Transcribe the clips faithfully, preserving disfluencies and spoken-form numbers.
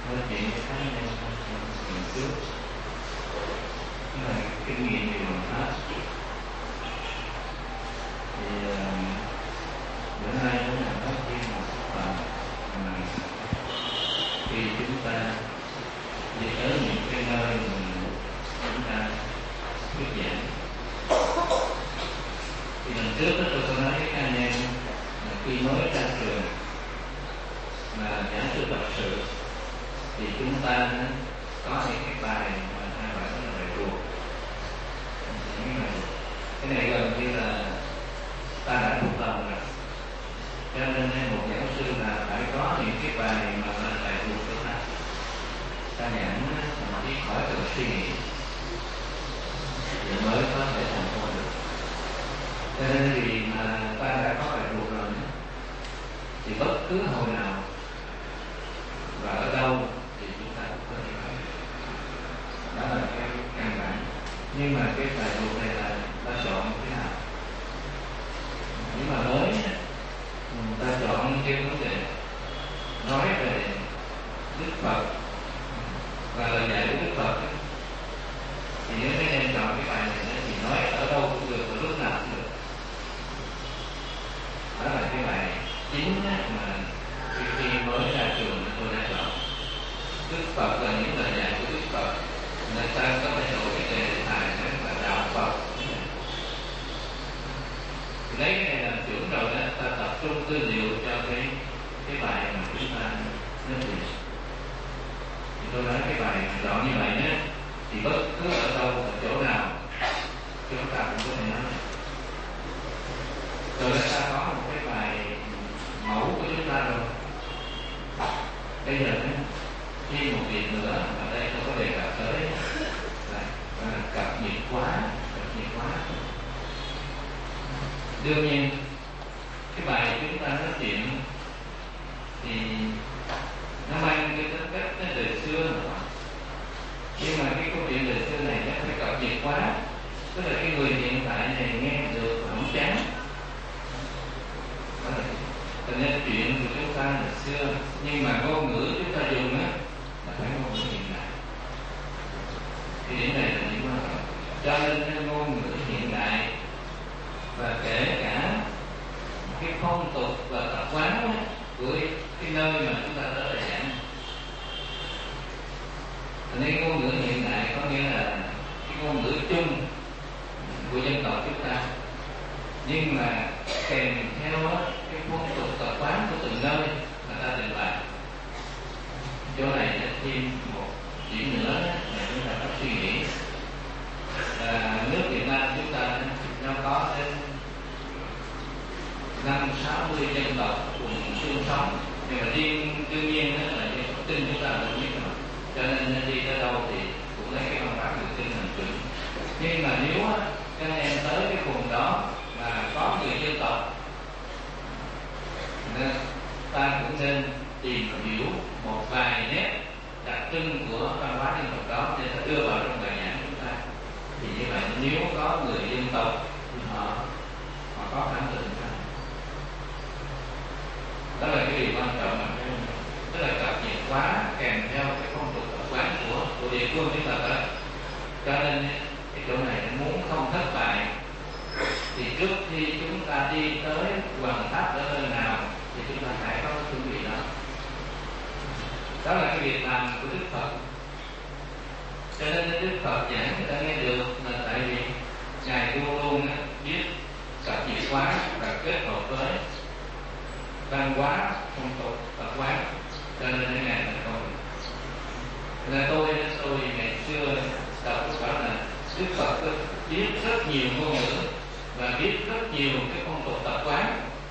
nói chuyện với các anh em lần trước, đó là kinh nghiệm về đồng pháp. Thì bữa nay cũng là nói thêm một phần mà khi chúng ta đi tới những cái nơi mà chúng ta thuyết giảng. Thì lần trước đó tôi có nói với các anh em là khi mới ra trường mà giảng sư Phật sự thì chúng ta có những cái bài mà ta gọi là bài ruột. Cái này gần như là ta đã thuộc lòng rồi, cho nên một giảng sư là phải có những cái bài mà là bài ruột của ta. Ta giảng mà đi khỏi tự suy nghĩ thì mới có thể thành công được. Cho nên vì mà ta đã có bài ruột rồi thì bất cứ hồi nào và ở đâu thì chúng ta cũng có thể nói. Đó là cái căn bản. Nhưng mà cái bài ruột này là ta chọn thế nào? Nhưng mà mới ta chọn cái vấn đề nói về Đức Phật và lời dạy của Đức Phật. Thì nếu các em chọn cái bài này thì nói ở đâu cũng được, ở lúc nào cũng được. Đó là cái bài chính mà khi mới ra trường tôi đã chọn. Đức Phật là những lời dạy của Đức Phật. Người ta có thể đổi cái đề tài là đạo Phật. Lấy cái này làm chuẩn rồi đó, ta tập trung tư liệu cho cái cái bài mà chúng ta nói chuyện. Thì tôi nói cái bài chọn như vậy nhé, thì bất cứ ở đâu, ở chỗ nào chúng ta cũng có thể nói. Rồi ta có một cái bài mẫu của chúng ta rồi. Bây giờ thêm một việc nữa mà đây tôi có đề cập tới là, là cập nhật quá, cập nhật quá. Đương nhiên cái bài chúng ta nói chuyện thì nó mang cái tính cách nó đời xưa nữa. Nhưng mà cái câu chuyện đời xưa này nó phải cập nhật quá, tức là cái người hiện tại này nghe được không chán. Cho nên chuyện của chúng ta là xưa, nhưng mà ngôn ngữ chúng ta dùng á là phải ngôn ngữ hiện đại. Thì điểm này là điểm quan trọng. Cho nên cái ngôn ngữ hiện đại và kể cả cái phong tục và tập quán của cái nơi mà chúng ta tới để giảng. Cho nên ngôn ngữ hiện đại có nghĩa là cái ngôn ngữ chung của dân tộc chúng ta, nhưng mà kèm theo cái phong tục tập quán của từng nơi mà ta trình bày. Chỗ này là thêm một điểm nữa là chúng ta có suy nghĩ là nước Việt Nam chúng ta nó có đến năm sáu mươi dân tộc cùng chung sống, nhưng mà riêng đương nhiên đó là dân tộc Kinh chúng ta là nhất mà, cho nên đi tới đâu thì cũng lấy cái văn pháp người Kinh làm chuẩn. Nhưng mà nếu các em tới cái vùng đó mà có người dân tộc, nên ta cũng nên tìm hiểu một vài nét đặc trưng của văn hóa dân tộc đó để ta đưa vào trong bài giảng chúng ta. Thì như vậy nếu có người dân tộc thì họ họ có khẳng định ra. Đó là cái điều quan trọng mà tức là cập nhật quá kèm theo cái phong tục tập quán của của địa phương chúng ta đó. Cho nên cái chỗ này muốn không thất bại thì trước khi chúng ta đi tới hoàng tháp ở nơi nào thì chúng ta phải có chuẩn bị đó. Đó là cái việc làm của Đức Phật. Cho nên Đức Phật giảng người ta nghe được là tại vì Ngài luôn luôn biết cập nhật quá và kết hợp với văn hóa, phong tục, tập quán, cho nên cái Ngài thành công. Là tôi, tôi ngày xưa đọc có bảo là Đức Phật biết rất nhiều ngôn ngữ và biết rất nhiều cái phong tục tập quán.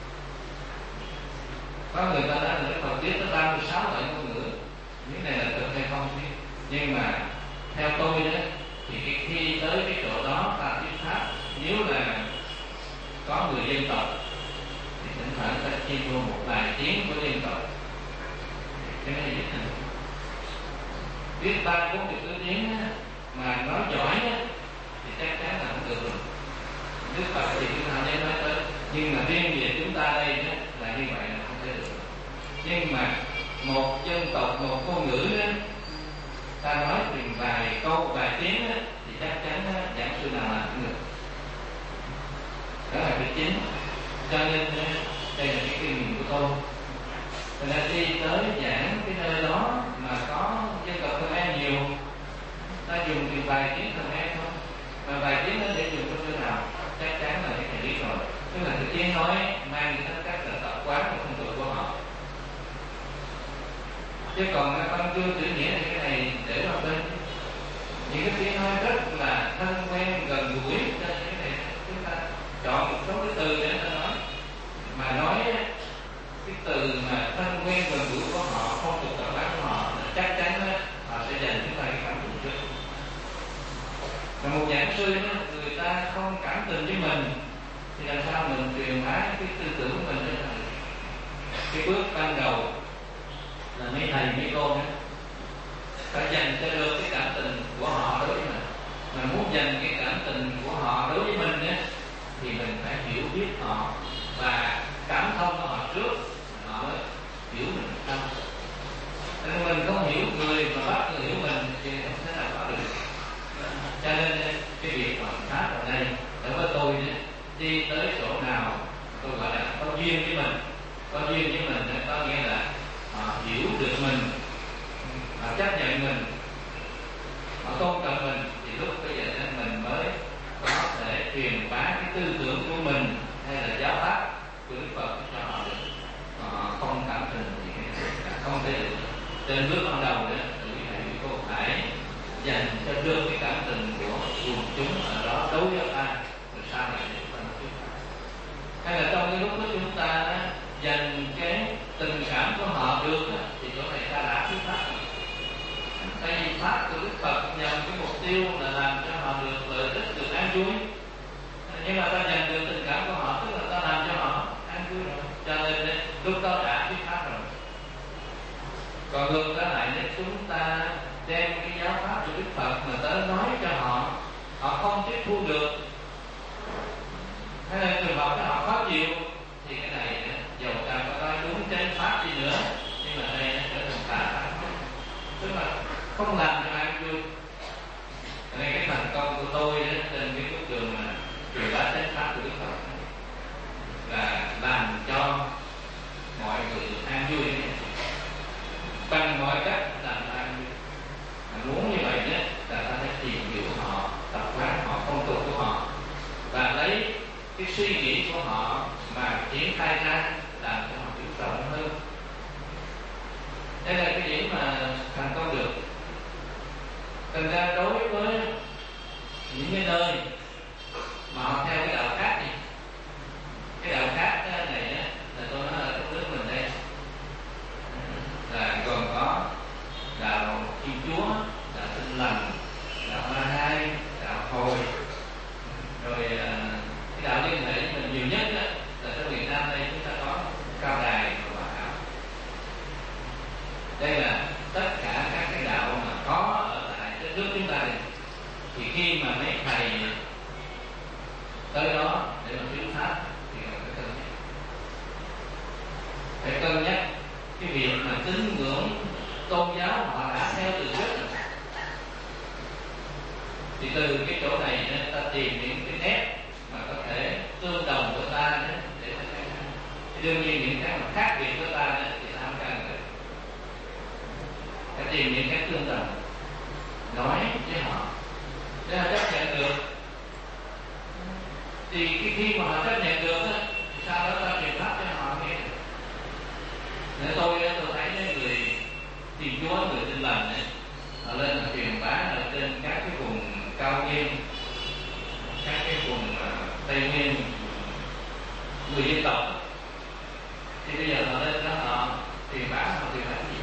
Có người ta nói là Đức Phật biết tới ba mươi sáu loại ngôn ngữ. Cái này là thực hay không biết. Nhưng mà theo tôi đó thì cái khi tới cái chỗ đó ta thuyết pháp, nếu là có người dân tộc thì thỉnh thoảng ta chia vô một vài tiếng của dân tộc. Cái này dễ hình. Biết ba bốn mươi thứ tiếng mà nói giỏi thì chắc chắn là không được rồi. Đức Phật thì chúng ta nên nói tới, nhưng mà riêng về chúng ta đây là như vậy là không thể được. Nhưng mà một dân tộc, một ngôn ngữ đó, ta nói chừng vài câu vài tiếng á, thì chắc chắn á, giảng sư nào làm cũng được. Đó là cái chính. Cho nên á, đây là cái kinh nghiệm của tôi. Mình đã đi tới giảng cái nơi đó mà có dân tộc Khmer nhiều, ta dùng thì vài tiếng Khmer thôi, mà vài tiếng đó để dùng trong nơi nào chắc chắn là cái biết rồi. Tức là cái tiếng nói mang những tính cách là tập quán và phong tục của họ. Chứ còn văn chương chữ nghĩa thì cái này để vào bên. Những cái tiếng nói rất là thân quen gần gũi, cho nên cái này chúng ta chọn một số cái từ để ta nói. Mà nói cái từ mà thân quen gần gũi của họ, phong tục tập quán của họ, chắc chắn đó, họ sẽ dành chúng ta cái cảm tình trước. Mà một giảng sư đó, người ta không cảm tình với mình thì làm sao mình truyền bá cái tư tưởng của mình đến thầy. Cái bước ban đầu là mấy thầy mấy cô đó phải dành cho được cái cảm tình của họ đối với mình. Mà muốn dành cái cảm tình của họ đối với mình á, thì mình phải hiểu biết họ và cảm thông họ trước, họ mới hiểu mình sau. Nên mình không hiểu người mà bắt người hiểu mình thì không thể nào có được. Cho nên cái việc mà pháp ở đây đối với tôi đi tới chỗ nào tôi gọi là có duyên với mình, có duyên với mình có nghĩa là họ hiểu được mình, họ chấp nhận mình, họ tôn trọng mình, thì lúc bây giờ mình mới có thể truyền bá cái tư tưởng của mình hay là giáo pháp của Đức Phật cho họ được. Họ không cảm tình thì không thể được. Trên bước ban đầu đó, quý thầy quý cô phải dành cho được cái cảm tình của quần chúng ở đó đối với ta, rồi sau này để ta nói chuyện. Hay là trong cái lúc đó chúng ta dành cái tình cảm của họ được thì chỗ này ta đã thuyết pháp. Tại vì pháp của Đức Phật nhằm cái mục tiêu là làm cho họ được lợi ích, được an vui. Nhưng mà ta dành được tình cảm của họ, tức là ta làm cho họ an vui rồi. Cho nên lúc đó đã thuyết pháp rồi. Còn ngược trở lại nếu chúng ta đem cái giáo pháp của Đức Phật mà tới nói cho họ, họ không tiếp thu được, hay là trường hợp cho họ khó chịu, thì cái này dầu ta có nói đúng chánh pháp đi nữa, nhưng mà đây trở thành tà pháp, tức là không làm cho ai vui. Cho nên cái thành công của tôi trên cái bước đường mà truyền bá chánh pháp của Đức Phật là làm cho mọi người an vui bằng mọi cách làm an vui. Mà muốn như vậy đó là ta phải tìm hiểu họ, tập quán họ, phong tục của họ và lấy cái suy nghĩ của họ mà triển khai ra làm cho họ hiểu rộng hơn. Đây là cái điểm mà thành công được. Thành ra đối với những cái nơi mà họ theo cái đạo khác này, cái đạo khác này là tôi nói là đất nước mình đây là gồm có đạo Thiên Chúa, đạo Tin Lành, đạo Ma Hai, đạo Hồi, rồi cái đạo liên hệ mình nhiều nhất đó, là ở Việt Nam đây chúng ta có Cao Đài và Hòa Hảo. Đây là tất cả các cái đạo mà có ở tại đất nước chúng ta này. Thì khi mà mấy thầy tới đó để mà thuyết pháp thì phải cân nhắc, phải cân nhắc cái việc mà tín ngưỡng tôn giáo họ đã theo từ trước rồi. Thì từ cái chỗ này nên ta tìm những cái nét mà có thể tương đồng với ta đó, để ta thấy. Thì đương nhiên những cái mà khác biệt với ta đó, thì ta không cần được. Phải tìm những cái tương đồng, nói với họ để họ chấp nhận được. Thì cái khi mà họ chấp nhận được đó, thì sau đó ta truyền pháp cho họ nghe. Nên tôi tôi thấy những người Thiên Chúa, người Tin Lành ấy, họ lên họ truyền bá ở trên các cái vùng cao nguyên, các cái vùng uh, Tây Nguyên, người dân tộc. Thì bây giờ họ lên đó họ truyền bá, họ truyền bá gì?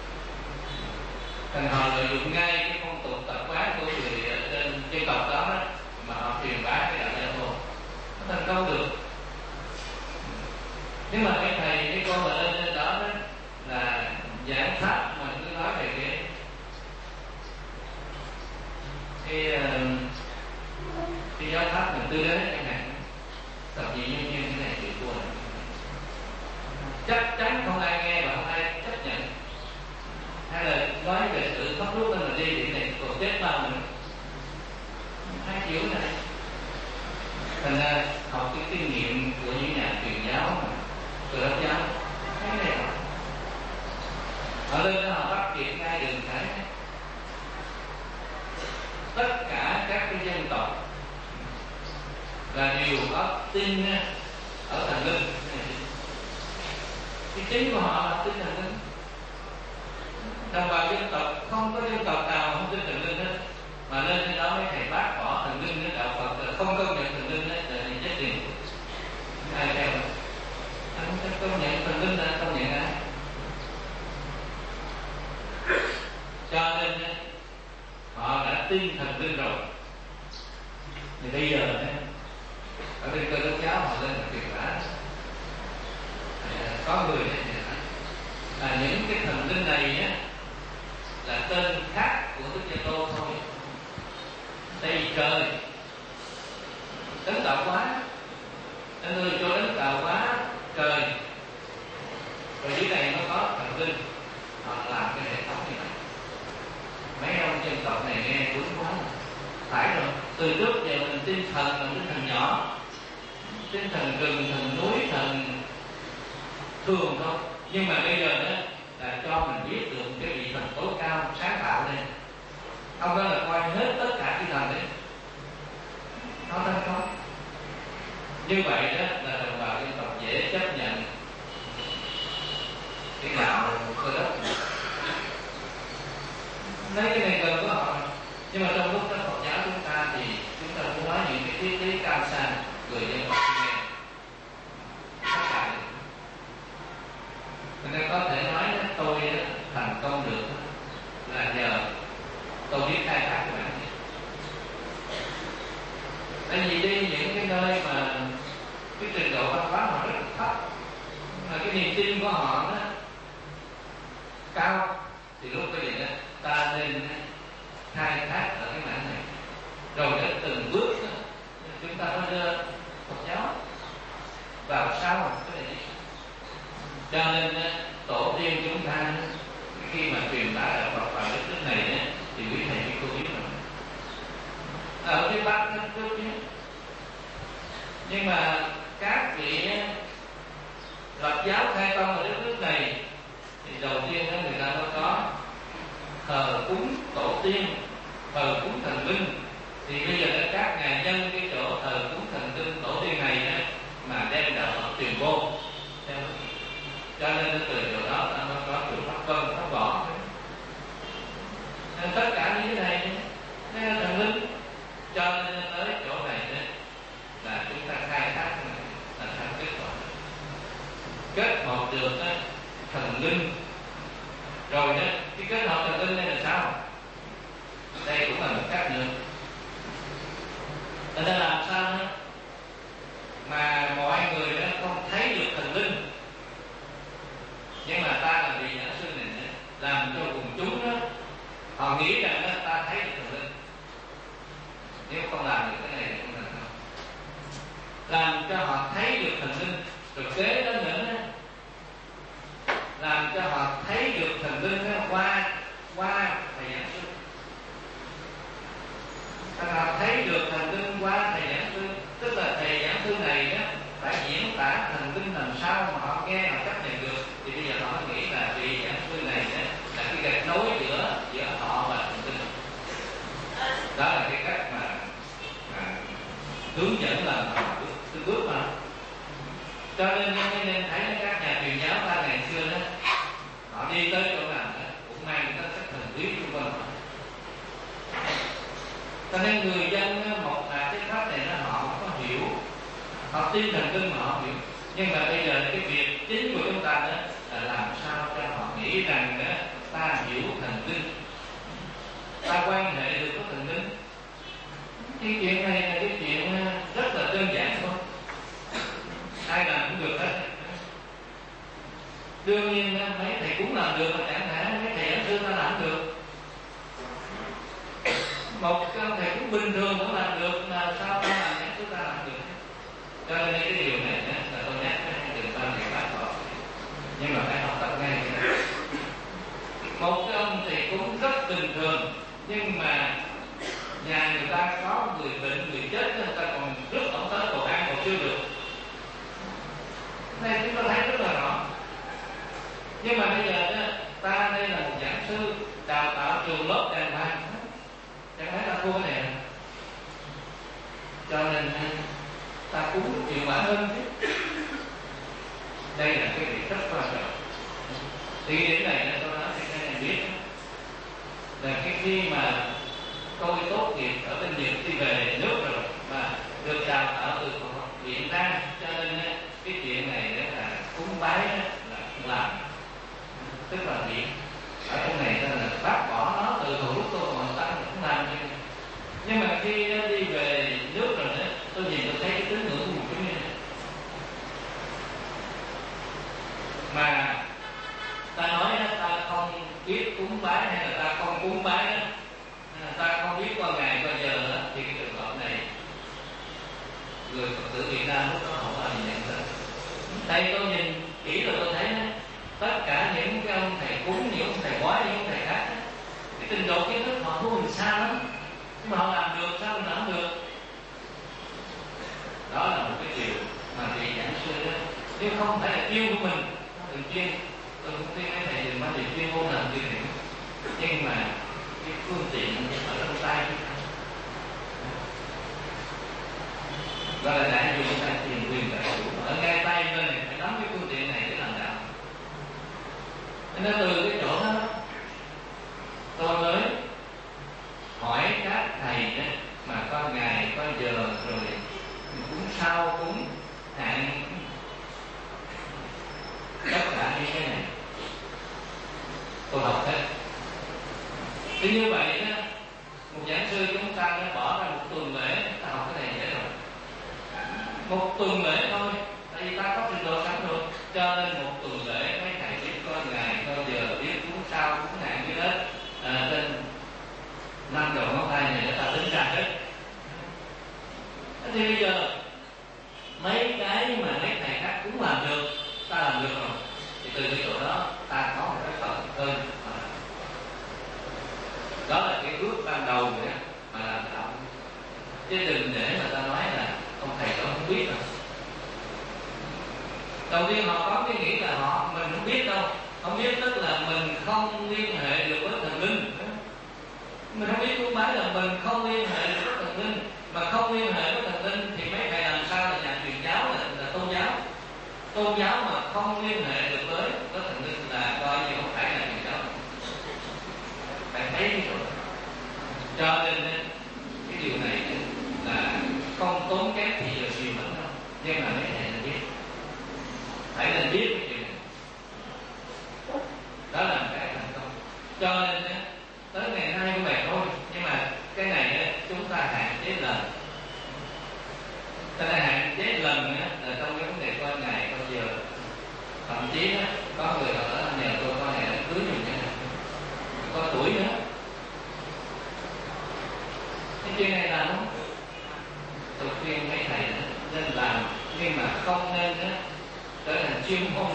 Thành họ lợi dụng ngay cái phong tục tập quán của người ở trên dân tộc đó, đó mà họ truyền bá cái đạo giáo thôi, nó thành công được. Nhưng mà cái thầy cái con mà lên trên đó, đó là giảng pháp mà cứ nói về cái cái cái giáo pháp mình tư đến chẳng hạn, tập gì như như thế này thì thua, chắc chắn không ai nghe và không ai chấp nhận. Hay là nói về sự tự thoát lúc lên là đi thì này còn chết bao nữa, hai kiểu này. Thành ra học cái kinh nghiệm của những nhà truyền giáo mà Cơ Đốc giáo cái này họ họ lên đó họ bắt kịp ngay đường cái tất cả các cái dân tộc là đều có tin ở thần linh. Cái chính của họ là tin thần linh. Đồng bào dân tộc không có dân tộc nào không tin thần linh hết, mà lên trên đó mấy thầy bác bỏ thần linh với đạo Phật không công nhận thần linh hết là chết tiền. Ai theo anh không công nhận thần linh là anh công nhận ai? Cho nên họ đã tin thần linh rồi. Thì bây giờ ở bên Cơ Đốc giáo họ lên là truyền bá, có người là những cái thần linh này á là tên khác của Đức Giê-tô thôi. Tây trời, đấng tạo hóa, anh ơi cho đấng tạo hóa trời, rồi dưới này nó có thần linh. Họ làm cái hệ thống như này. Mấy ông dân tộc này nghe cuốn quá, phải rồi. Từ trước giờ mình tin thần là tin thần nhỏ, tin thần rừng, thần núi, thần thường thôi. Nhưng mà bây giờ đó là cho mình biết được cái vị thần tối cao sáng tạo này. Ông đó là coi hết tất cả chư thần đấy. Nó đang có. Như vậy đó là đồng bào dân tộc dễ chấp nhận cái đạo Cơ Đốc. Lấy cái này gần của họ. Nhưng mà trong lúc các Phật giáo chúng ta thì chúng ta muốn nói những cái triết lý cao xa người dân tộc nghe. Tất cả người ta có thể nói đó, tôi đó, thành công được là nhờ tôi biết khai thác các bạn. Tại vì đi những cái nơi mà cái trình độ văn hóa họ rất là thấp, mà cái niềm tin của họ đó cao, thì lúc bây giờ đó, ta nên khai thác ở cái mảng này, rồi đến từng bước đó, chúng ta mới đưa Phật giáo vào sau cái này. Cho nên tổ tiên chúng ta khi mà truyền bá đạo Phật vào đất nước này thì quý thầy quý cô biết rồi, ở phía Bắc rất chút nhé. Nhưng mà các vị lập giáo khai tông ở đất nước này thì đầu tiên đó người ta mới có thờ cúng tổ tiên, thờ cúng thần linh. Thì bây giờ đó các nhà nhân cái chỗ thờ cúng thần linh tổ tiên này đó, mà đem đạo Phật truyền vô. Cho nên từ chỗ đó ta mới có chùa Pháp Vân, Pháp Võ. Nên tất cả những cái này nó là thần linh. Cho nên tới chỗ này đó, là chúng ta khai thác là thành kết quả. Kết hợp được đó, thần linh. Rồi đó, cái kết hợp thần linh này là sao? Đây cũng là một cách nữa. Người ta làm sao đó mà mọi người đó không thấy được thần linh, nhưng mà ta là vị giảng sư này làm cho quần chúng đó họ nghĩ rằng đó, ta thấy được thần linh. Nếu không làm được cái này thì không làm đâu. Làm cho họ thấy được thần linh, rồi kế đó nữa đó, làm cho họ thấy được thần linh đó, qua qua thầy giảng sư. Họ thấy được thần linh qua thầy giảng sư, tức là thầy giảng sư này đó phải diễn tả thần linh làm sao mà họ nghe họ chấp nhận được. Thì bây giờ họ nghĩ là vị giảng sư này đó, là cái gạch nối giữa giữa họ và thần linh. Đó là cái cách mà, mà hướng dẫn làm họ bước bước mà. Cho nên nên thấy các nhà truyền giáo ta ngày xưa đó, họ đi tới chỗ nào đó cũng mang tất các thần bí xung quanh họ. Cho nên người dân một là cái pháp này nó họ không có hiểu, họ tin thần linh mà họ hiểu. Nhưng mà bây giờ cái việc chính của chúng ta đó là làm sao cho họ nghĩ rằng đó, ta hiểu thần linh, ta quan hệ được với thần linh. Cái chuyện này là cái chuyện rất là đơn giản thôi, ai làm cũng được hết. Đương nhiên mấy thầy cũng làm được, mà chẳng thể mấy thầy giảng sư ta làm được. Một cái ông thầy cũng bình thường cũng làm được, mà sao ta làm giảng sư ta làm được? Cho nên cái điều này là tôi nhắc với đừng bao thầy bác họ, nhưng mà phải học tập ngay. một cái ông thầy cúng rất bình thường, nhưng mà nhà người ta có người bệnh, người chết, người ta còn rước ông tới cầu an còn chưa được. Này chúng ta thấy rất là rõ. Nhưng mà bây giờ đó, ta đây là một giảng sư đào tạo trường lớp đàng hoàng, chẳng lẽ ta thua cái này? Cho nên ta cúng chịu quả hơn chứ. Đây là cái việc rất quan trọng. Thì điểm này tôi nói cho các em biết là cái khi mà tôi tốt nghiệp ở bên Nhật đi về nước rồi mà được đào tạo từ học viện Nam, cho nên cái chuyện này là cúng bái là không làm, tức là bị ở trong này là bác bỏ nó từ hồi lúc tôi còn ta không làm chứ. Nhưng mà khi đi về nước rồi đó, tôi nhìn tôi thấy cái tín ngưỡng của một cái này mà ta nói đó, ta không biết cúng bái hay là ta không cúng bái đó, ta không biết qua ngày qua giờ đó, thì cái trường hợp này người Phật tử Việt Nam lúc đó không làm gì nhận ra. Đây tôi nhìn kỹ rồi tôi thấy đó, tất cả những cái ông thầy cúng, những ông thầy bói, những ông thầy khác đó, cái trình độ kiến thức họ thua mình xa lắm, nhưng mà họ làm được, sao mình làm được? Đó là một cái điều mà vị giảng sư đó, nếu không phải là yêu của mình, đừng chuyên, tôi cũng khuyên mấy thầy đừng có gì chuyên môn làm chuyên điểm, nhưng mà cái phương tiện ở trong tay chúng ta gọi là đại dụng tay tiền quyền đại chủ, ở ngay tay bên này phải nắm cái phương tiện này để làm đạo. Nên từ cái chỗ đó tôi mới hỏi các thầy đó, mà có ngày có giờ rồi cũng sao cũng hạn tất cả những cái này tôi học hết. Thì như vậy đó, một giảng sư chúng ta đã bỏ ra một tuần lễ ta học cái này dễ rồi, một tuần lễ thôi, tại vì ta có trình độ sẵn rồi, cho nên một tuần lễ mấy thầy biết có ngày có giờ, biết cũng sao cũng hạn biết hết à, trên năm đầu ngón tay này để ta tính ra hết. Thì bây giờ mấy cái mà mấy thầy khác cũng làm được, ta làm được rồi, thì từ cái chỗ đó ta có một cái phần hơn mà đó là cái bước ban đầu nữa mà làm đạo. Chứ đừng để mà ta nói là ông thầy đó không biết đâu. Đầu tiên họ có cái nghĩ là họ mình không biết đâu, không biết tức là mình không liên hệ được với thần linh. Mình không biết cúng bái là mình không liên hệ được với thần linh, mà không liên hệ với thần linh thì mấy thầy làm sao là nhà truyền giáo, là, là tôn giáo. Tôn giáo mà không liên hệ được với với thần linh là coi như không phải là truyền giáo. Bạn thấy cái chỗ đó. Cho nên cái điều này là không tốn kém thì giờ gì mình đâu, nhưng mà mấy thầy nên biết, phải nên biết cái chuyện này. Đó là một cái thành công. Cho nên tới ngày nay cũng vậy thôi, nhưng mà cái này chúng ta hạn chế lần. Ta hạn chế lần là trong cái vấn đề coi ngày coi giờ. Thậm chí có người ở nhà tôi coi ngày cưới mình nha, có tuổi nữa. Cái chuyện này làm không? Tôi khuyên mấy thầy nên làm, nhưng mà không nên trở thành chuyên môn.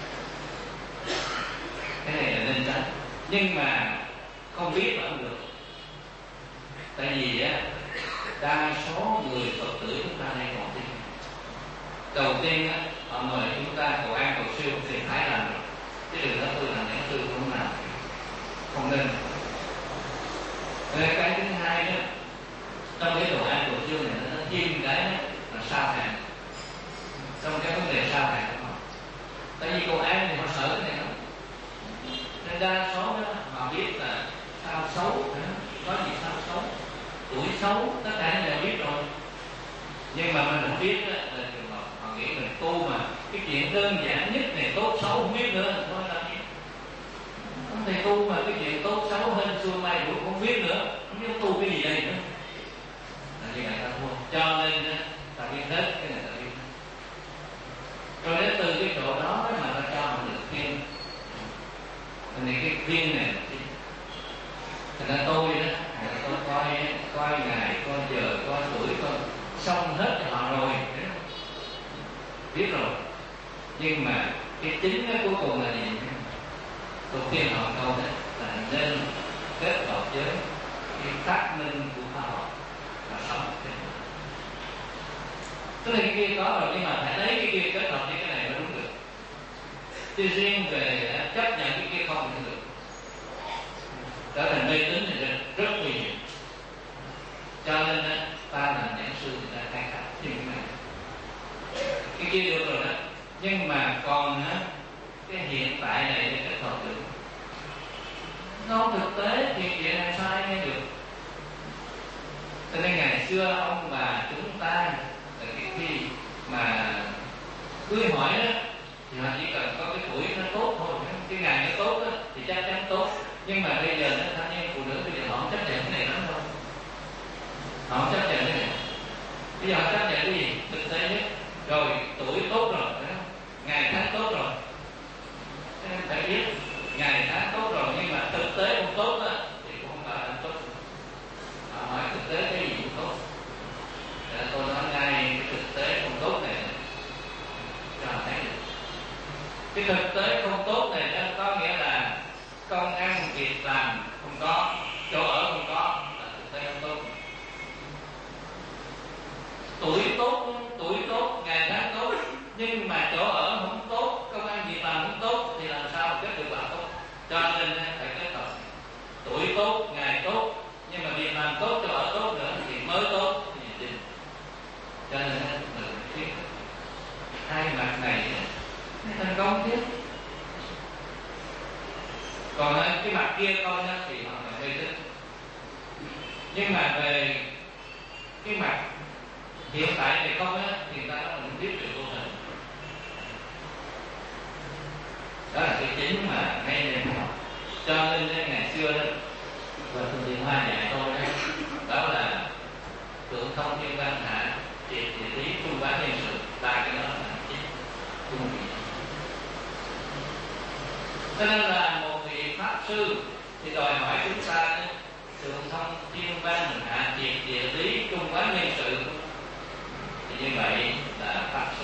Cái này là nên tránh, nhưng mà không biết là không được. Tại vì á, đa số người Phật tử chúng ta đây còn tin. Đầu tiên á, họ mời chúng ta cầu an cầu siêu thì phải làm được, chứ đừng nói tôi làm giảng sư không làm, không nên. Rồi cái thứ hai đó, trong cái cầu an cầu siêu này nó thêm cái là sao hàng. Trong cái vấn đề sao hàng của họ, tại vì cầu an thì họ sợ cái này lắm, nên đa số đó họ biết là sao xấu, có gì sao xấu, tuổi xấu, tất cả đều biết rồi. Nhưng mà mình không biết đó, là trường hợp họ nghĩ mình tu mà cái chuyện đơn giản nhất này tốt xấu không biết nữa, thôi làm gì. Không thể tu mà cái chuyện tốt xấu hơn xưa mai cũng không biết nữa, không biết tu cái gì đây nữa, là như vậy ta thua. Cho nên ta biết hết cái này ta biết. Rồi đến từ cái chỗ đó mà ta cho mình được thiên. Thì cái thiên này thành ra tôi đó, tôi coi coi ngày, coi giờ, coi tuổi, coi xong hết cho họ rồi, biết rồi. Nhưng mà cái chính đó cuối cùng là gì? Tôi khuyên họ câu đó là nên kết hợp với cái phát minh của khoa học và sống thế. Tức là cái kia có rồi, nhưng mà phải lấy cái kia kết hợp với cái này mới đúng được. Chứ riêng về chấp nhận cái kia không thì được. Trở thành mê tín thì rất, rất nguy hiểm. Cho nên ta làm giảng sư người ta khai thác như thế này. Cái kia được rồi đó, nhưng mà còn cái hiện tại này thì kết hợp được. Nó thực tế thì chuyện này sai nghe được. Cho nên ngày xưa ông bà chúng ta là cái khi mà cưới hỏi đó thì họ chỉ cần có cái tuổi nó tốt thôi, cái ngày nó tốt đó, thì chắc chắn tốt. Nhưng mà bây giờ nó thanh niên phụ nữ bây giờ họ không chấp nhận cái này lắm đâu. Họ không chấp nhận cái này. Bây giờ họ chấp nhận cái gì? Thực tế nhất. Rồi tuổi tốt rồi, phải không? Ngày tháng tốt rồi. Nên phải biết ngày tháng tốt rồi, nhưng mà thực tế không tốt đó thì cũng không phải là tốt. Họ hỏi thực tế cái gì cũng tốt. Để tôi nói ngay cái thực tế không tốt này cho họ thấy được. Cái thực tế không tốt này đó có nghĩa là công ăn việc làm không có, chỗ ở không có, là thực tế không tốt. Tuổi tốt, tuổi tốt, ngày tháng tốt, nhưng mà chỗ ở không tốt, công ăn việc làm không tốt thì làm sao kết được quả tốt? Cho nên phải kết hợp tuổi tốt, ngày tốt, nhưng mà việc làm tốt, chỗ ở tốt nữa thì mới tốt. Cho nên mình biết hai mặt này nó thành công chứ. Còn cái mặt kia không thì họ là mê tín. Nhưng mà về cái mặt hiện tại này không á, thì ta nói mình biết được vô hình. Đó là cái chính mà ngay nên học. Cho nên ngày xưa đó, và thường Điện Hoa dạy tôi đó, đó là tượng thông thiên văn hạ, triệt địa lý, trung quán nhân sự, ba cái đó là chính trung vị. Cho nên là một vị pháp sư thì đòi hỏi chúng ta tượng thông thiên văn hạ, triệt địa lý, trung quán nhân sự. Thì như vậy là pháp sư.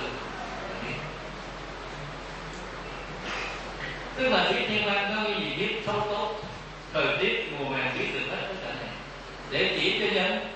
Tức là biết thiên văn có cái gì biết xấu tốt, thời tiết mùa màng biết được hết tất cả này để chỉ cho dân,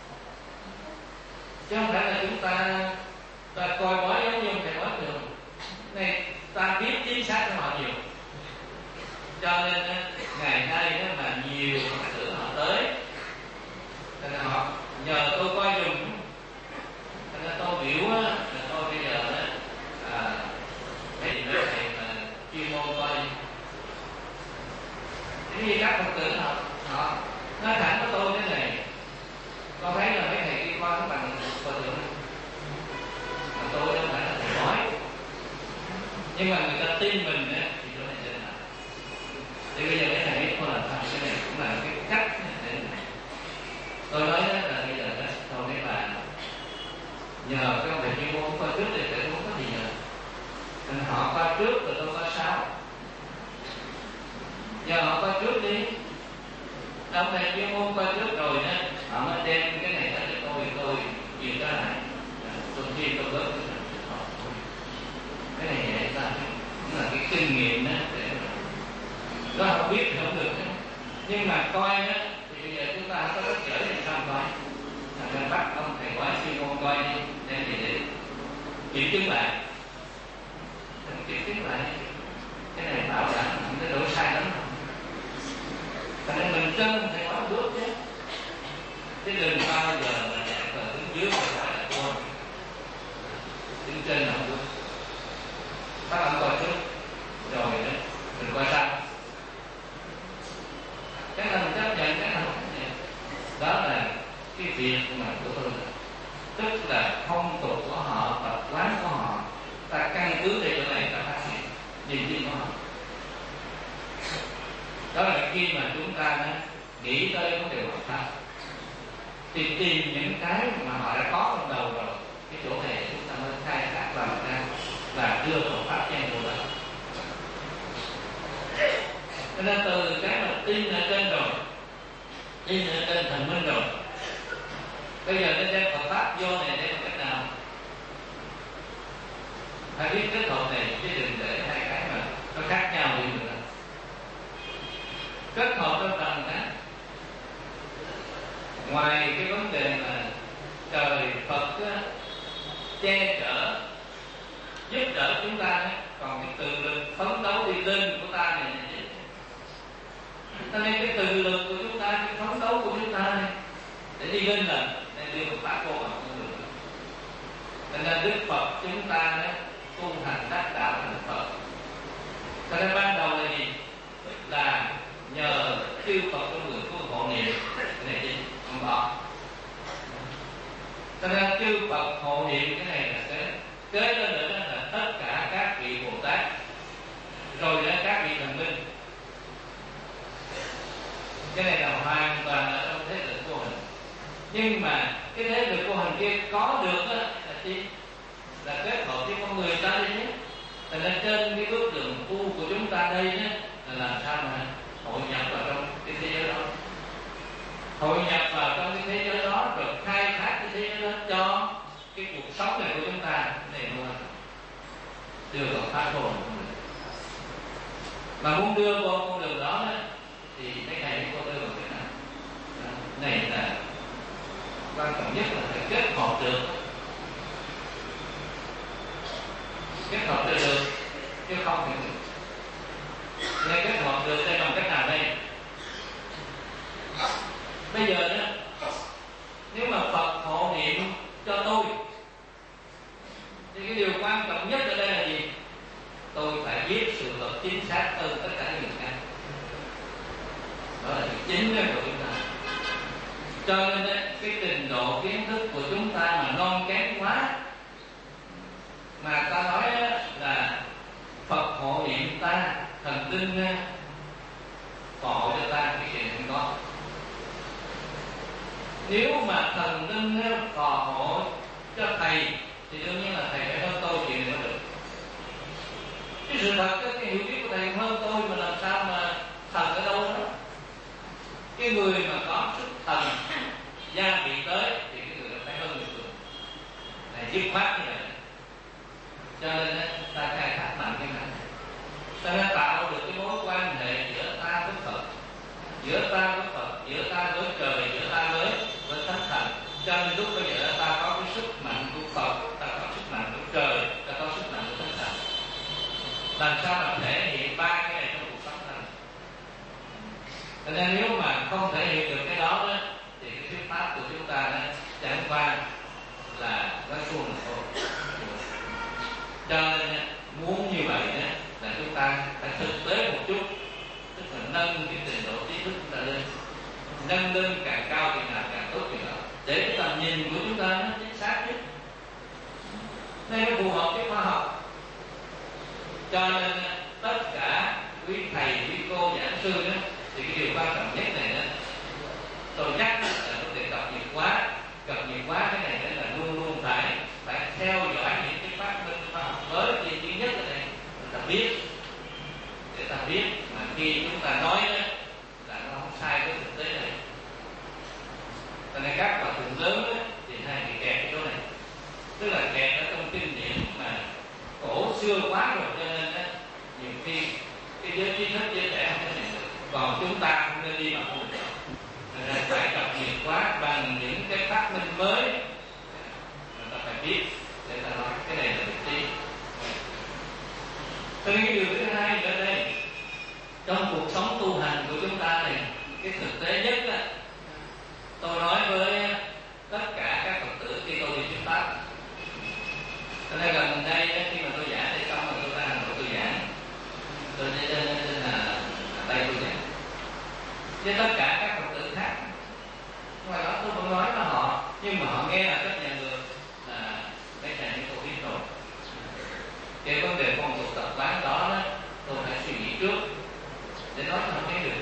chứ không phải là chúng ta ta coi bói giống như thầy bói được này, ta biết chính xác của họ nhiều. Cho nên ngày nay đó mà nhiều Phật tử họ tới, nên là họ nhờ tôi coi dùm, nên là tôi biểu á, là tôi bây giờ đó à, cái gì đó thầy mà chuyên môn coi. Thế như các Phật tử họ họ nói thẳng với tôi thế này: con thấy là mấy thầy kia qua cái bằng Phật tử, mà tôi đâu phải là thầy nói, nhưng mà người ta tin mình á thì tôi này tin là. Thì bây giờ mấy thầy biết tôi làm sao, cái này cũng là cái cách để tôi nói đó là bây giờ đó thôi mấy bà nhờ cái ông thầy chuyên môn coi trước thì thầy không có gì nhờ, nên họ coi trước rồi tôi coi sau. Nhờ họ coi trước đi, ông thầy chuyên môn coi trước rồi đó, họ mới đem cái này ra cho tôi, tôi duyệt ra lại, tôi khi tôi bớt cái này, cái này vậy ta cũng là cái kinh nghiệm đó để nó không biết thì không được đó. Nhưng mà coi đó thì bây giờ chúng ta không có cách chở làm sao coi, nên bắt ông thầy quá chuyên môn coi đi, đem về để kiểm chứng lại, kiểm chứng lại cái này bảo đảm không có đổi sai lắm. Thành ra mình chân phải có bước chứ, chứ đừng bao giờ mà nhạc cờ đứng dưới mà phải là con đứng trên là bước. Các bạn coi trước rồi đó mình coi sau, cái là mình chấp nhận cái nào đó là cái việc mà của tôi, tức là phong tục của họ, tập quán của họ, ta căn cứ theo chỗ này ta phát hiện niềm tin của họ. Đó là khi mà chúng ta nghĩ tới vấn đề Phật pháp thì tìm những cái mà họ đã có trong đầu rồi, cái chỗ này chúng ta mới khai thác làm ra và đưa Phật pháp cho người đó. Cho nên từ cái mà tin ở trên rồi, tin ở trên thần minh rồi, bây giờ nên đem Phật pháp vô này để làm cách nào? Phải biết kết hợp này chứ đừng để hai cái mà nó khác nhau đi nữa. kết hợp trong tầng đó. Ngoài cái vấn đề mà trời Phật á, che chở giúp đỡ chúng ta đấy, còn cái tự lực phấn đấu đi lên của ta này là gì? Cho nên cái tự lực của chúng ta, cái phấn đấu của chúng ta này, để đi lên là để đưa một bác cô bằng con đường. Cho nên Đức Phật chúng ta đấy tu hành đắc đạo thành Phật. Cho nên ban đầu là gì? Là nhờ chư Phật trong người của hộ niệm cái này gì? Không bỏ. Cho nên chư Phật hộ niệm cái này là cái kế lên nữa là tất cả các vị Bồ Tát, rồi đến các vị thần linh. Cái này là hoàn toàn ở trong thế lực vô hình. Nhưng mà cái thế lực vô hình kia có được đó, là chi? Là kết hợp với con người ta đi nhé. Thành ra trên cái bước đường tu của chúng ta đây nhé, là làm sao mà hội nhập vào trong cái thế giới đó, hội nhập vào trong cái thế giới đó, rồi khai thác cái thế giới đó cho cái cuộc sống này của chúng ta này luôn, đưa vào pháp hồn. Mà muốn đưa vô con đường đó, đó thì cái này có đưa vào cái nào? Này là quan trọng nhất là phải kết hợp được, kết hợp được, được chứ không thì được. Nên kết hợp được đây bằng cách nào đây? Bây giờ đó, nếu mà Phật hộ niệm cho tôi thì cái điều quan trọng nhất ở đây là gì? Tôi phải biết sự thật chính xác hơn tất cả những cái. Đó là cái chính đó của chúng ta. Cho nên đấy, cái trình độ kiến thức của chúng ta mà non kém quá, mà ta nói là Phật hộ niệm ta, thần linh phò hộ cho ta, cái chuyện không có. Nếu mà thần linh phò hộ cho thầy thì đương nhiên là thầy phải hơn tôi chuyện này mới được. Cái sự thật, cái hiểu biết của thầy hơn tôi mà làm sao mà thần ở đâu đó. Cái người mà có sức thần gia vị tới thì cái người đó phải hơn người thường. Này dứt khoát như vậy. Cho nên ta khai thác mạnh cái này, ta đã tạo được cái mối quan hệ giữa ta với Phật, giữa ta với Phật, giữa ta với trời, giữa ta với với thánh thần. Cho nên lúc bây giờ ta có cái sức mạnh của Phật, ta có sức mạnh của trời, ta có sức mạnh của thánh thần. Làm sao mà thể hiện ba cái này trong cuộc sống này? Cho nên nếu mà không thể hiện được cái đó, đó thì cái thuyết pháp của chúng ta đó chẳng qua là nói suông là thôi. Cho nên muốn như vậy đó, là chúng ta phải thực tế một chút, tức là nâng cái trình độ trí thức chúng ta lên, nâng lên càng cao thì nào càng tốt thì nào, để cái tầm nhìn của chúng ta nó chính xác nhất, nên nó phù hợp với khoa học. Cho nên tất cả quý thầy, quý cô, giảng sư đó, thì cái điều quan trọng nhất này đó, tôi nhắc là tôi đề cập nhiều quá, cập nhiều quá cái này là luôn luôn phải phải theo dõi những cái phát minh khoa học mới tiên tiến nhất ở đây, người ta biết, để ta biết mà khi chúng ta nói đó, là nó không sai với thực tế này. Cho nên các bậc thượng lớn đó, thì hay bị kẹt cái chỗ này, tức là kẹt ở trong kinh điển mà cổ xưa quá rồi, cho nên đó, nhiều khi cái giới trí thức, giới trẻ không thể này được. Còn chúng ta không nên đi bằng hồn đó, nên phải cập nhật quá bằng những cái phát minh mới, người ta phải biết để ta nói cái này là được đi. Cho nên cái điều thứ hai ở đây, trong cuộc sống tu hành của chúng ta này, cái thực tế nhất là tôi nói với tất cả các Phật tử khi tôi đi thuyết pháp. Cho nên gần đây khi mà tôi giảng thì xong rồi tôi ra Hà Nội tôi giảng, tôi đi lên là Tây tôi giảng với tất cả các Phật tử khác. Ngoài đó tôi vẫn nói với họ, nhưng mà họ nghe là rất nhận được là cái này như tôi biết rồi. Cái vấn đề phong tục tập quán đó, đó tôi phải suy nghĩ trước để nói cho họ nghe được.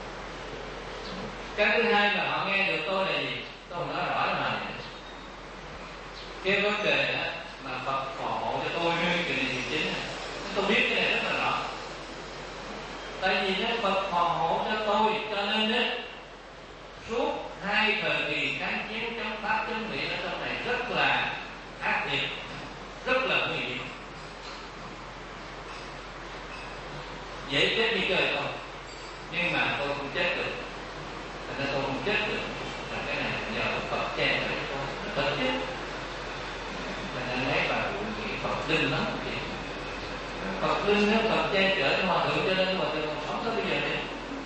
Cái thứ hai mà họ nghe được tôi là gì? Tôi không nói rõ là cái vấn đề đó, mà Phật phò hộ cho tôi cái này thì chính, tôi biết cái này rất là rõ. Tại vì nó Phật phò hộ cho tôi, cho nên đó, suốt hai thời kỳ kháng chiến chống Pháp chống Mỹ ở trong này rất là ác liệt, rất là nguy hiểm, dễ chết như trời thôi. Nhưng mà tôi không Phật linh đó, Phật che chở cho hòa thượng, cho nên hòa thượng còn sống tới bây giờ đấy.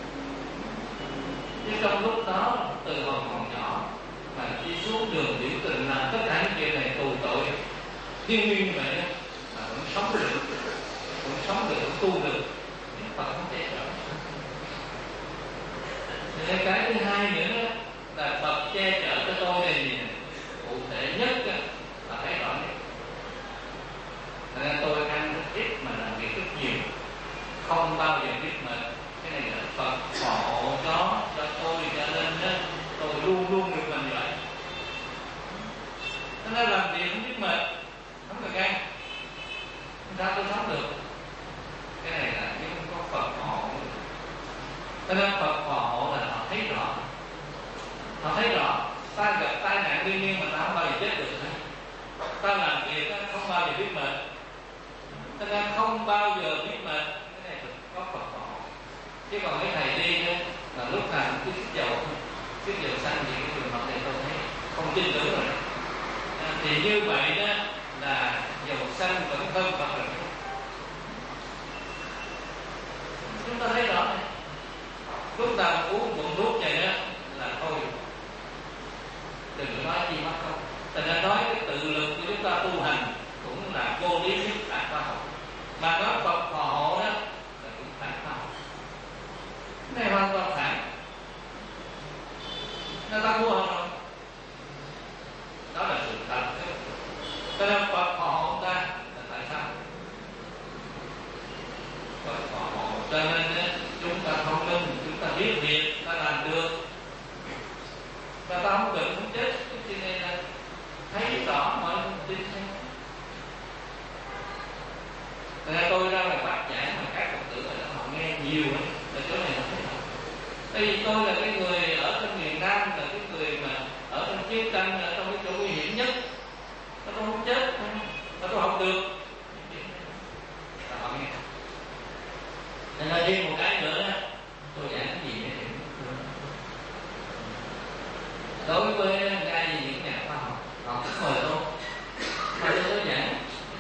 Chứ trong lúc đó từ hồi còn nhỏ mà đi xuống đường biểu tình làm tất cả những chuyện này tù tội thiên nguyên như vậy đó, mà vẫn sống được, vẫn sống được, vẫn tu được, thì Phật không che chở. Nên cái thứ hai nữa đó, là Phật che chở cho tôi này gì cụ thể nhất đó, là thấy rõ nhất. Nên tôi ăn rất ít mà làm việc rất nhiều, không bao giờ biết mệt. Cái này là Phật hộ đó cho tôi, cho nên đó, tôi luôn luôn được làm vậy. Nó làm việc không biết mệt, không cần gan, sao tôi sống được? Cái này là nhưng có Phật hộ. Cho nên Phật hộ là họ thấy rõ, họ thấy rõ. Ta gặp tai nạn đương nhiên mà ta không bao giờ chết được. Ta làm việc không bao giờ biết mệt, cho nên không bao giờ biết mệt. Cái này có Phật hộ. Chứ còn mấy thầy đi đó, là lúc nào cũng cứ xích dầu, xích dầu xanh gì cái trường hợp này tôi thấy không tin tưởng rồi. À, thì như vậy đó là dầu xanh vẫn hơn Phật rồi. Chúng ta thấy rõ này. Lúc nào uống một thuốc này đó là thôi, đừng có nói gì mất không. Thành ra nói cái tự lực của chúng ta tu hành cũng là vô lý nhất phản khoa học. Mà nói Phật phò hộ đó là cũng phản khoa học. Cái này hoàn toàn phản. Người ta mua không? Đó là sự thật. Cho nên Phật phò hộ ta là tại sao? Phật phò hộ cho nên chúng ta thông minh, chúng ta biết việc, ta làm được, và ta không cần không chết. Cái chuyện này là thấy rõ mọi thông tin. Nên tôi ra là bác giảng mà các Phật tử là họ nghe nhiều ấy, là chỗ này họ thấy rõ. Tại vì tôi là cái người ở trong miền Nam, là cái người mà ở trong chiến tranh, ở trong cái chỗ nguy hiểm nhất, tôi không chết, mà tôi học được, là họ nghe. Nên là riêng một cái nữa đó, tôi giảng cái gì để đối với ngay những nhà khoa học, họ thích mời tôi, mà tôi có giảng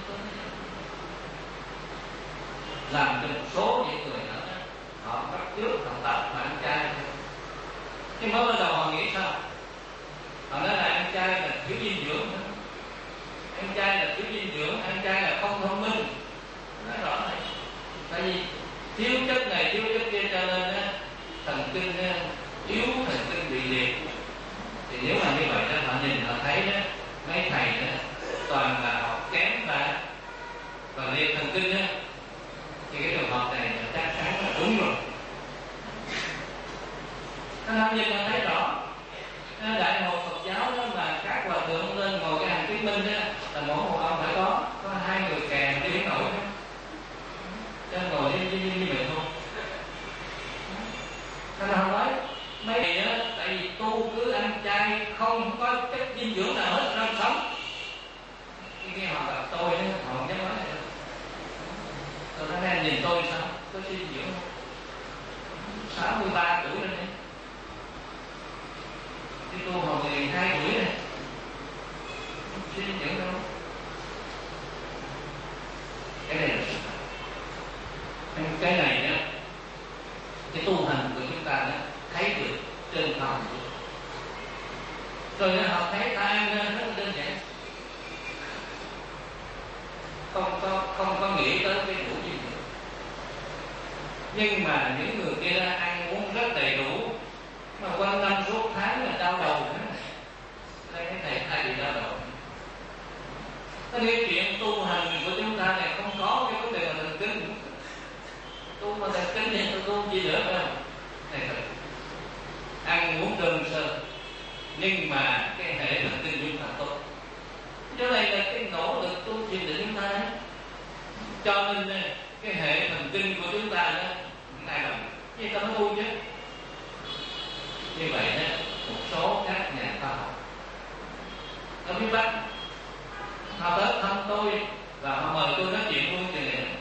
làm cho một số những người nữa họ bắt chước học tập mà ăn chay. Nhưng mới bắt đầu họ nghĩ sao? Họ nói là ăn chay là thiếu dinh dưỡng, ăn chay là thiếu dinh dưỡng, ăn chay là không thông minh. Nói rõ này, tại vì thiếu chất này thiếu chất kia cho nên á, thần kinh yếu, thần kinh bị liệt. Thì nếu mà như vậy đó, họ nhìn họ thấy đó, mấy thầy đó toàn là học kém và và liệt thần kinh á, thì cái trường hợp này là chắc chắn là đúng rồi. Nó không nhìn họ thấy rõ. Đại hội Phật giáo đó mà các hòa thượng lên ngồi cái hàng chứng minh đó, là mỗi một ông phải có có hai người kèm đi nổi đó. Cho ngồi như, như, như vậy thôi. Nên họ nói mấy ngày đó, tại vì tu cứ ăn chay không có chất dinh dưỡng nào hết trong sống. Khi nghe họ gặp tôi đó, họ không dám nói này. Tôi nói đang nhìn tôi sao? Có dinh dưỡng không? sáu mươi ba tuổi rồi đấy. Đi tu hồi mười hai tuổi này. Dinh dưỡng đâu? Cái này là sự thật. Cái này đó, cái tu hành của chúng ta đó, thấy được trên phòng rồi họ thấy ta ăn rất là đơn giản, không có không có nghĩ tới cái đủ dinh dưỡng. Nhưng mà những người kia ăn uống rất đầy đủ mà quanh năm suốt tháng là đau đầu nữa. Đây cái thầy ai bị đau đầu. Cái chuyện tu hành của chúng ta này không có cái vấn đề là thần kinh. Tu mà thần kinh thì tôi tu gì nữa phải không? Này thật. Ăn uống đơn sơ, nhưng mà cái hệ thần kinh chúng ta tốt. Chỗ này là cái nỗ lực tu thiền của chúng ta đấy. Cho nên cái hệ thần kinh của chúng ta đó, này là gì ta mới tu chứ. Như vậy đó, một số các nhà khoa học ở phía Bắc họ tới thăm tôi và họ mời tôi nói chuyện luôn chuyện này.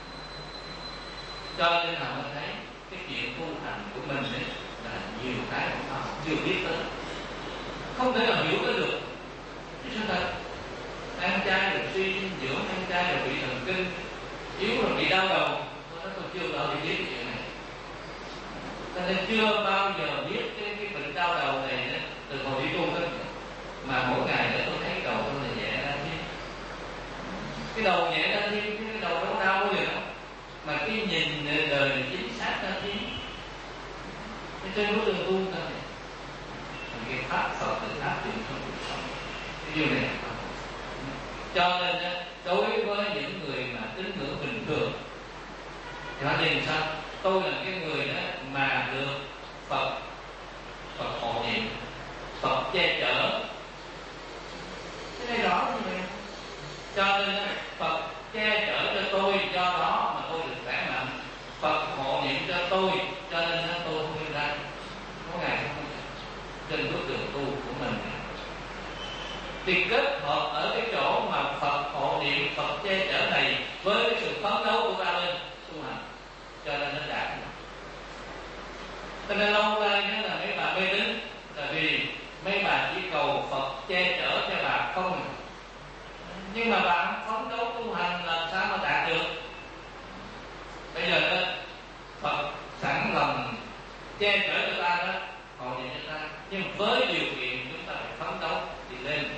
Cho nên họ mới thấy cái chuyện tu hành của mình ấy là nhiều cái mà họ chưa biết tới, không thể nào hiểu tới được. Chứ sao thật? Ăn chay là suy dinh dưỡng, ăn chay là bị thần kinh, yếu rồi bị đau đầu, tôi nói tôi chưa bao giờ biết chuyện này, cho nên chưa bao giờ biết cái cái bệnh đau đầu này đó, từ hồi đi tu đó, mà mỗi ngày để tôi thấy đầu tôi là nhẹ ra thêm, cái đầu nhẹ ra thêm, cái đầu đâu đau bao giờ đâu, mà cái nhìn đời này chính xác ra thêm, cái trên núi đường tu thôi, cái pháp Phật tự áp dụng trong cuộc sống, cái điều này. Cho nên đối với những người mà tín ngưỡng bình thường thì họ nhìn sao? Tôi là cái người đó mà được Phật Phật hộ niệm, Phật che chở, cái này rõ như vậy. Cho nên Phật che chở cho tôi, do đó mà tôi được khỏe mạnh. Phật hộ niệm cho tôi, cho nên tôi không đi ra có ngày không trên bước đường tu của mình. Thì kết hợp ở cái chỗ mà Phật hộ niệm, Phật che chở này với cái sự phấn đấu của ta lên tu hành, cho nên nó đạt. Cho nên lâu nay đó là mấy bà mê tín, là vì mấy bà chỉ cầu Phật che chở cho bà không, nhưng mà bạn phấn đấu tu hành làm sao mà đạt được? Bây giờ đó Phật sẵn lòng che chở cho ta đó, hộ niệm cho ta, nhưng với điều kiện chúng ta phải phấn đấu thì lên.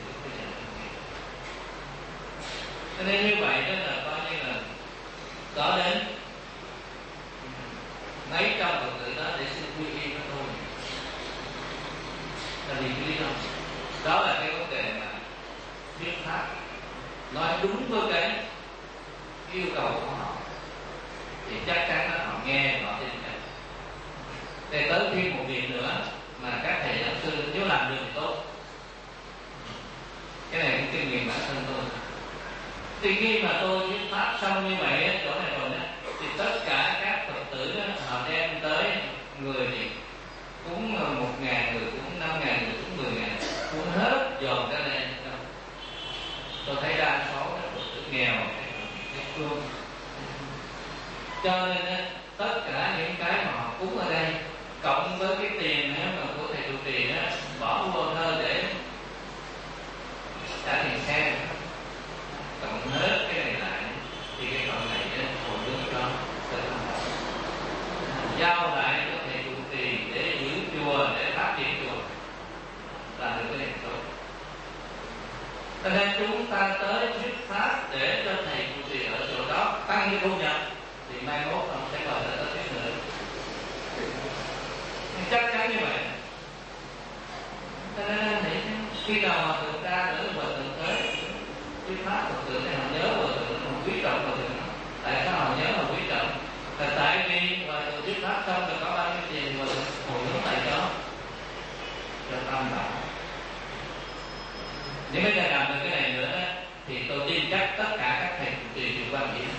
Cho nên như vậy đó là coi như là có đến mấy trăm Phật tử đó để xin quy y với tôi. Là vì cái lý do đó là cái vấn đề mà thuyết pháp nói đúng với cái yêu cầu của họ thì chắc chắn là họ nghe họ tin rằng. Để tới thêm một việc nữa mà các thầy giáo sư nếu làm được thì tốt, cái này cũng kinh nghiệm bản thân tôi. Thì khi mà tôi thuyết pháp xong như vậy chỗ này rồi đó, thì tất cả các Phật tử đó, họ đem tới người thì cúng một ngàn người, cúng năm ngàn người, cúng mười ngàn, cúng hết dồn cái này. Tôi thấy đa số các Phật tử nghèo cái phương, cho nên tất cả những cái mà họ cúng ở đây cộng với cái tiền mà của thầy trụ trì đó bỏ vô thơ để trả tiền xe, cộng hết cái này lại thì cái phần này hồi hướng cho tự giao lại cho thầy trụ trì để giữ chùa, để phát triển chùa, là được cái này tốt. Cho nên chúng ta tới thuyết pháp để cho thầy trụ trì ở chỗ đó tăng cái thu nhập thì mai mốt không sẽ mời tới thuyết nữa. Chắc chắn như vậy. Cho nên khi nào mà Thượng ra nữa mà Thượng tới thuyết pháp Phật tử này họ nhớ Phật tử, họ quý trọng Phật tử. Tại sao họ nhớ họ quý trọng? Là tại vì mà Thượng thuyết pháp xong rồi có bao nhiêu tiền mà hồi hướng lại cho cho tam bảo. Nếu bây giờ làm được cái này nữa thì tôi tin chắc tất cả các thầy trụ trì đều quan điểm.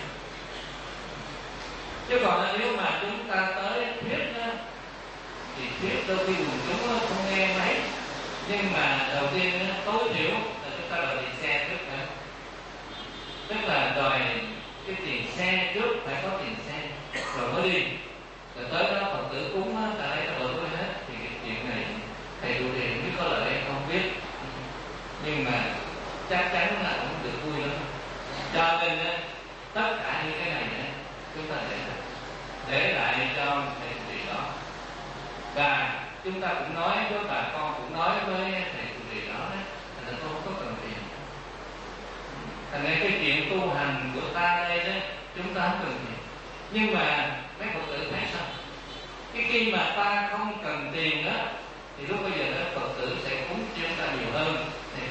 Chứ còn nếu mà chúng ta tới thuyết đó, thì thuyết đôi khi quần chúng không nghe mấy, nhưng mà đầu tiên tối thiểu là chúng ta đòi tiền xe trước nữa, tức là đòi cái tiền xe trước, phải có tiền xe rồi mới đi, rồi tới đó Phật tử cúng tại đây ta bự hết, thì cái chuyện này thầy trụ trì biết có lợi hay không biết, nhưng mà chắc chắn là cũng được vui lắm. Cho nên tất cả những cái này chúng ta để để lại cho thầy trụ trì đó, và chúng ta cũng nói với bà con, cũng nói với thầy trụ trì đó, là tôi không có cần tiền. Thành ra cái chuyện tu hành của ta đây đó, chúng ta không cần tiền. Nhưng mà mấy Phật tử thấy sao? Cái khi mà ta không cần tiền đó, thì lúc bây giờ đó Phật tử sẽ cúng cho chúng ta nhiều hơn.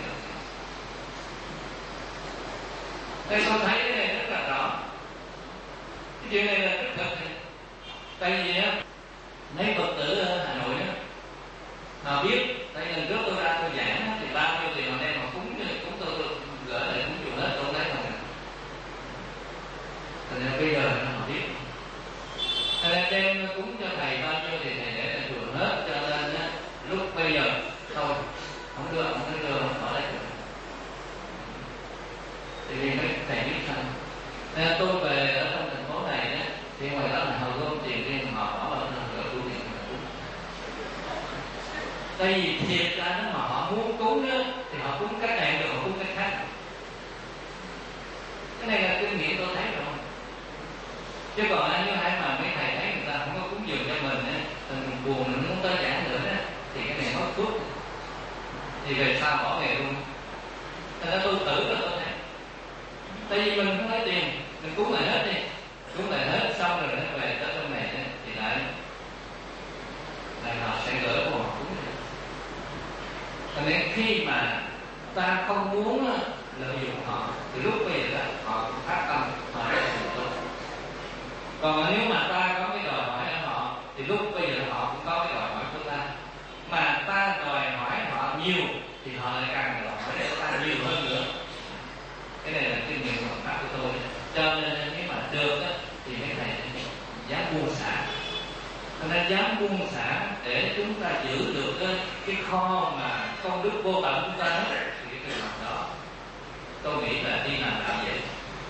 Đây tôi thấy cái này rất là rõ. Cái chuyện này là rất thật. Tại vì á, mấy Phật tử ở Hà Nội đó, họ biết, tại lần trước tôi ra tôi giảng thì bao nhiêu tiền họ đem họ cúng, cúng tôi, tôi gửi lại cúng chùa hết, tôi không lấy đâu. Thành ra bây giờ họ biết. Thành ra đem cúng cho thầy bao nhiêu thì thầy để lại chùa hết, cho nên á, lúc bây giờ thôi, không đưa, không đưa, không bỏ lại chùa. Thì vì mấy thầy biết sao. Nên tôi về ở trong thành phố này á, thì ngoài đó là họ gom tiền riêng, họ bỏ vào trong gửi tu tiền mà cúng. Tại vì thiệt ra nếu mà họ muốn cúng á, thì họ cúng cách này rồi họ cúng cách khác. Cái này là kinh nghiệm tôi thấy rồi. Chứ còn nếu ai mà mấy thầy thấy người ta không có cúng dường cho mình á, mình buồn mình muốn tới giảng nữa á, thì cái này mất phước, thì về sau bỏ nghề luôn. Thành ra tu tử là tôi thấy, tại vì mình không lấy tiền, mình cúng lại hết đi, cúng lại hết xong rồi nó về tới trong này á, thì lại lại họ sẽ gửi của họ cúng. Cho nên khi mà ta không muốn lợi dụng họ thì lúc bây giờ họ cũng phát tâm họ sẽ thành tốt. Còn nếu mà ta có cái đòi hỏi ở họ thì lúc bây giờ họ cũng có cái đòi hỏi của ta, mà ta đòi hỏi họ nhiều thì họ lại càng đòi hỏi để ta nhiều hơn nữa. Cái này là kinh nghiệm của pháp của tôi. Cho nên nếu mà được á, thì mấy thầy dám buông xả. Cho nên dám buông xả để chúng ta giữ được cái, cái kho mà công đức vô tận chúng ta hết. Thì cái mặt đó tôi nghĩ là đi làm đạo vậy.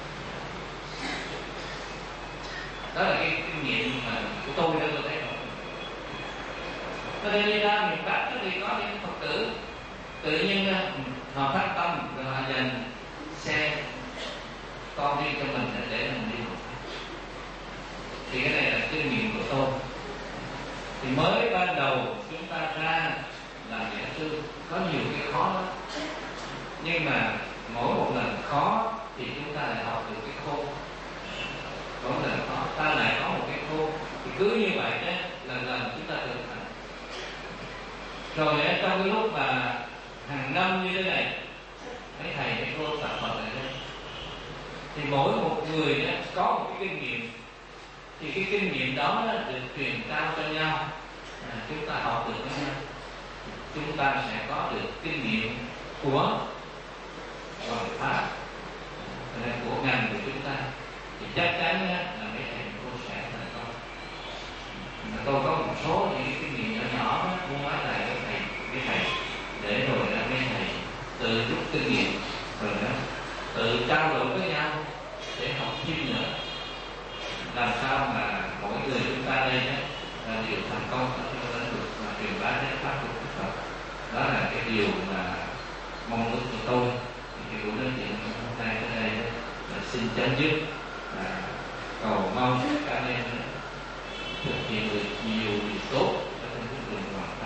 Đó là cái kinh nghiệm mà của tôi đó, tôi thấy rồi. Cho nên đi ra miền Bắc thì có những Phật tử tự nhiên họ phát tâm rồi họ dành xe con đi cho mình để mình đi học. Thì cái này là kinh nghiệm của tôi. Thì mới ban đầu chúng ta ra làm giảng sư có nhiều cái khó lắm, nhưng mà mỗi một lần khó thì chúng ta lại học được cái khôn. Mỗi lần khó ta lại có một cái khôn. Thì cứ như vậy đó, lần lần chúng ta thực hành. Rồi trong cái lúc mà hàng năm như thế này, mấy thầy mấy cô tập Phật này đây, thì mỗi một người đó có một cái kinh nghiệm, thì cái kinh nghiệm đó được truyền trao cho nhau, à, chúng ta học được với nhau, chúng ta sẽ có được kinh nghiệm của Hoàng Pháp, là của ngành của chúng ta, thì chắc chắn là mấy thầy cô sẽ thành công. Tôi có một số những cái kinh nghiệm nhỏ nhỏ muốn nói lại với thầy, với thầy để rồi là mấy thầy tự rút kinh nghiệm, rồi đó tự trao đổi với nhau để học thêm nữa, làm sao mà mỗi người chúng ta đây đó là đều thành công trong lĩnh vực mà truyền bá đến pháp của Phật. Đó là cái điều mà mong ước của tôi. Thì buổi nói chuyện hôm nay tới đây là xin chấm dứt, và cầu mong các em thực hiện được nhiều điều tốt trong con đường Phật.